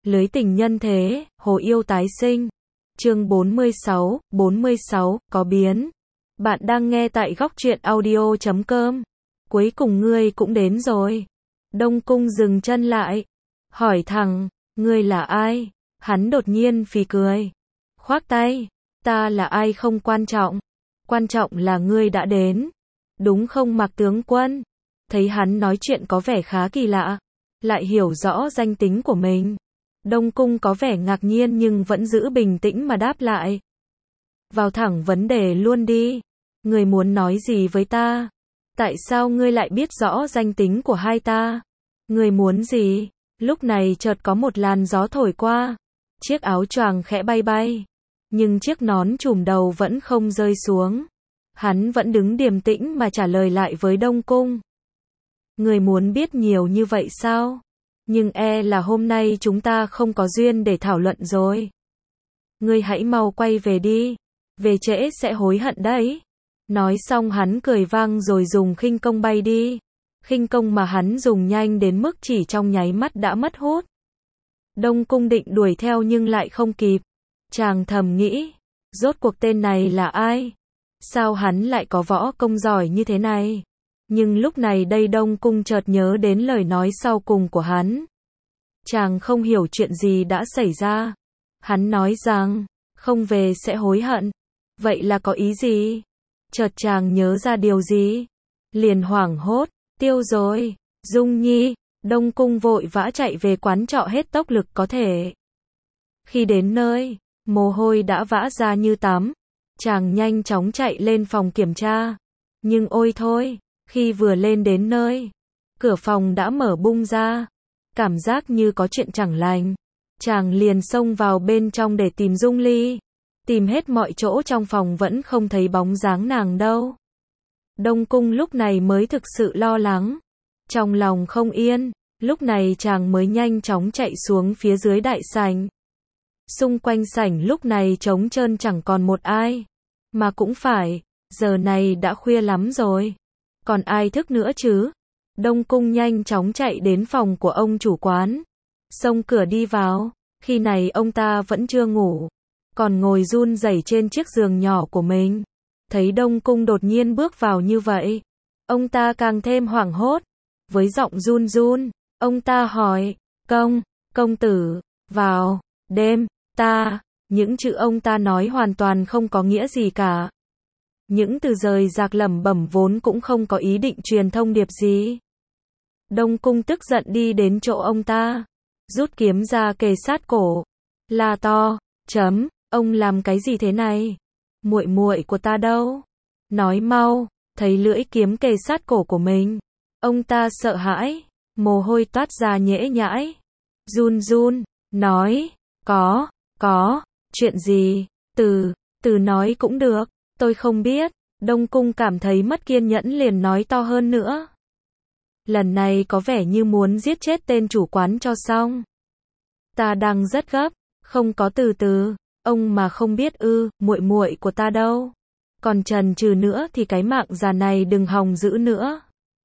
Lưới tình nhân thế, hồ yêu tái sinh. Chương 46, có biến. Bạn đang nghe tại góc truyện audio.com. Cuối cùng ngươi cũng đến rồi. Đông Cung dừng chân lại. Hỏi thẳng, ngươi là ai? Hắn đột nhiên phì cười. Khoác tay, ta là ai không quan trọng. Quan trọng là ngươi đã đến. Đúng không Mạc tướng quân? Thấy hắn nói chuyện có vẻ khá kỳ lạ. Lại hiểu rõ danh tính của mình. Đông Cung có vẻ ngạc nhiên nhưng vẫn giữ bình tĩnh mà đáp lại. Vào thẳng vấn đề luôn đi. Ngươi muốn nói gì với ta? Tại sao ngươi lại biết rõ danh tính của hai ta? Ngươi muốn gì? Lúc này chợt có một làn gió thổi qua. Chiếc áo choàng khẽ bay bay. Nhưng chiếc nón trùm đầu vẫn không rơi xuống. Hắn vẫn đứng điềm tĩnh mà trả lời lại với Đông Cung. Ngươi muốn biết nhiều như vậy sao? Nhưng là hôm nay chúng ta không có duyên để thảo luận rồi. Ngươi hãy mau quay về đi. Về trễ sẽ hối hận đấy. Nói xong hắn cười vang rồi dùng khinh công bay đi. Khinh công mà hắn dùng nhanh đến mức chỉ trong nháy mắt đã mất hút. Đông Cung định đuổi theo nhưng lại không kịp. Chàng thầm nghĩ, rốt cuộc tên này là ai? Sao hắn lại có võ công giỏi như thế này? Nhưng lúc này đây Đông Cung chợt nhớ đến lời nói sau cùng của hắn. Chàng không hiểu chuyện gì đã xảy ra. Hắn nói rằng, không về sẽ hối hận. Vậy là có ý gì? Chợt chàng nhớ ra điều gì? Liền hoảng hốt, tiêu rồi, Dung Nhi. Đông Cung vội vã chạy về quán trọ hết tốc lực có thể. Khi đến nơi, mồ hôi đã vã ra như tắm. Chàng nhanh chóng chạy lên phòng kiểm tra. Nhưng ôi thôi, khi vừa lên đến nơi, cửa phòng đã mở bung ra. Cảm giác như có chuyện chẳng lành. Chàng liền xông vào bên trong để tìm Dung Ly. Tìm hết mọi chỗ trong phòng vẫn không thấy bóng dáng nàng đâu. Đông Cung lúc này mới thực sự lo lắng. Trong lòng không yên, lúc này chàng mới nhanh chóng chạy xuống phía dưới đại sảnh. Xung quanh sảnh lúc này trống trơn chẳng còn một ai. Mà cũng phải, giờ này đã khuya lắm rồi. Còn ai thức nữa chứ? Đông Cung nhanh chóng chạy đến phòng của ông chủ quán. Xông cửa đi vào, khi này ông ta vẫn chưa ngủ. Còn ngồi run rẩy trên chiếc giường nhỏ của mình. Thấy Đông Cung đột nhiên bước vào như vậy. Ông ta càng thêm hoảng hốt. Với giọng run run, ông ta hỏi, công tử, vào, đêm, ta. Những chữ ông ta nói hoàn toàn không có nghĩa gì cả. Những từ rời rạc lẩm bẩm vốn cũng không có ý định truyền thông điệp gì. Đông Cung tức giận đi đến chỗ ông ta. Rút kiếm ra kề sát cổ. La to, ông làm cái gì thế này? Muội muội của ta đâu? Nói mau. Thấy lưỡi kiếm kề sát cổ của mình. Ông ta sợ hãi. Mồ hôi toát ra nhễ nhãi. Run run, nói. Có, chuyện gì? Từ nói cũng được. Tôi không biết. Đông Cung cảm thấy mất kiên nhẫn liền nói to hơn nữa. Lần này có vẻ như muốn giết chết tên chủ quán cho xong. Ta đang rất gấp, không có từ. Ông mà không biết muội muội của ta đâu. Còn chần chừ nữa thì cái mạng già này đừng hòng giữ nữa.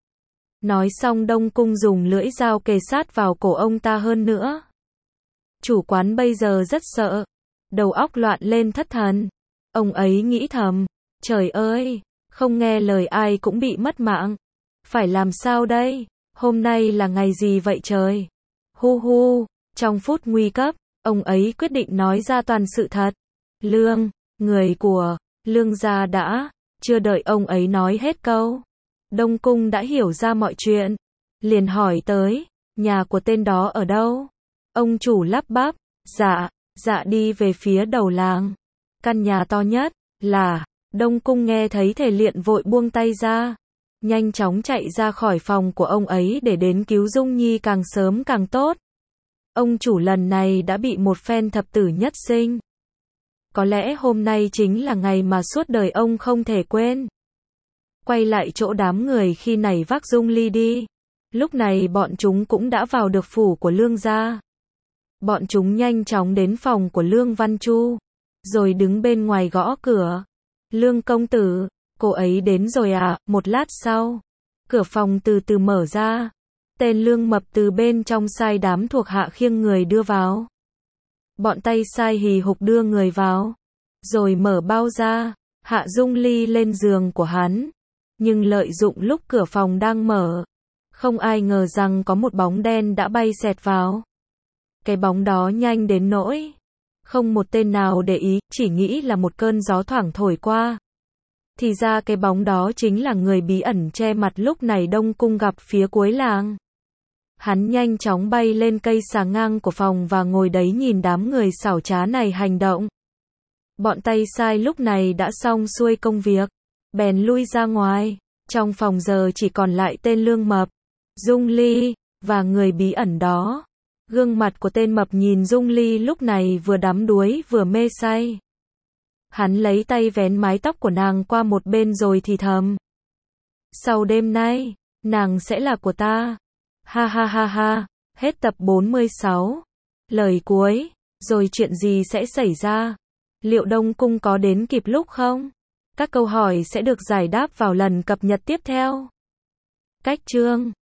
Nói xong Đông Cung dùng lưỡi dao kề sát vào cổ ông ta hơn nữa. Chủ quán bây giờ rất sợ. Đầu óc loạn lên thất thần. Ông ấy nghĩ thầm. Trời ơi, không nghe lời ai cũng bị mất mạng. Phải làm sao đây? Hôm nay là ngày gì vậy trời? Hu, trong phút nguy cấp, ông ấy quyết định nói ra toàn sự thật. Lương, người của Lương gia đã, chưa đợi ông ấy nói hết câu. Đông Cung đã hiểu ra mọi chuyện. Liền hỏi tới, nhà của tên đó ở đâu? Ông chủ lắp bắp, dạ đi về phía đầu làng. Căn nhà to nhất, là, Đông Cung nghe thấy thể liện vội buông tay ra. Nhanh chóng chạy ra khỏi phòng của ông ấy để đến cứu Dung Nhi càng sớm càng tốt. Ông chủ lần này đã bị một phen thập tử nhất sinh. Có lẽ hôm nay chính là ngày mà suốt đời ông không thể quên. Quay lại chỗ đám người khi nảy vác Dung Ly đi. Lúc này bọn chúng cũng đã vào được phủ của Lương gia. Bọn chúng nhanh chóng đến phòng của Lương Văn Chu. Rồi đứng bên ngoài gõ cửa. Lương công tử, cô ấy đến rồi à? Một lát sau, cửa phòng từ từ mở ra. Tên Lương Mập từ bên trong sai đám thuộc hạ khiêng người đưa vào. Bọn tay sai hì hục đưa người vào, rồi mở bao ra, hạ Dung Ly lên giường của hắn. Nhưng lợi dụng lúc cửa phòng đang mở, không ai ngờ rằng có một bóng đen đã bay xẹt vào. Cái bóng đó nhanh đến nỗi không một tên nào để ý, chỉ nghĩ là một cơn gió thoảng thổi qua. Thì ra cái bóng đó chính là người bí ẩn che mặt lúc này Đông Cung gặp phía cuối làng. Hắn nhanh chóng bay lên cây xà ngang của phòng và ngồi đấy nhìn đám người xảo trá này hành động. Bọn tay sai lúc này đã xong xuôi công việc, bèn lui ra ngoài. Trong phòng giờ chỉ còn lại tên Lương Mập, Dung Ly, và người bí ẩn đó. Gương mặt của tên Mập nhìn Dung Ly lúc này vừa đắm đuối vừa mê say. Hắn lấy tay vén mái tóc của nàng qua một bên rồi thì thầm. Sau đêm nay, nàng sẽ là của ta. Ha ha ha ha, hết tập 46. Lời cuối, rồi chuyện gì sẽ xảy ra? Liệu Đông Cung có đến kịp lúc không? Các câu hỏi sẽ được giải đáp vào lần cập nhật tiếp theo. Cách chương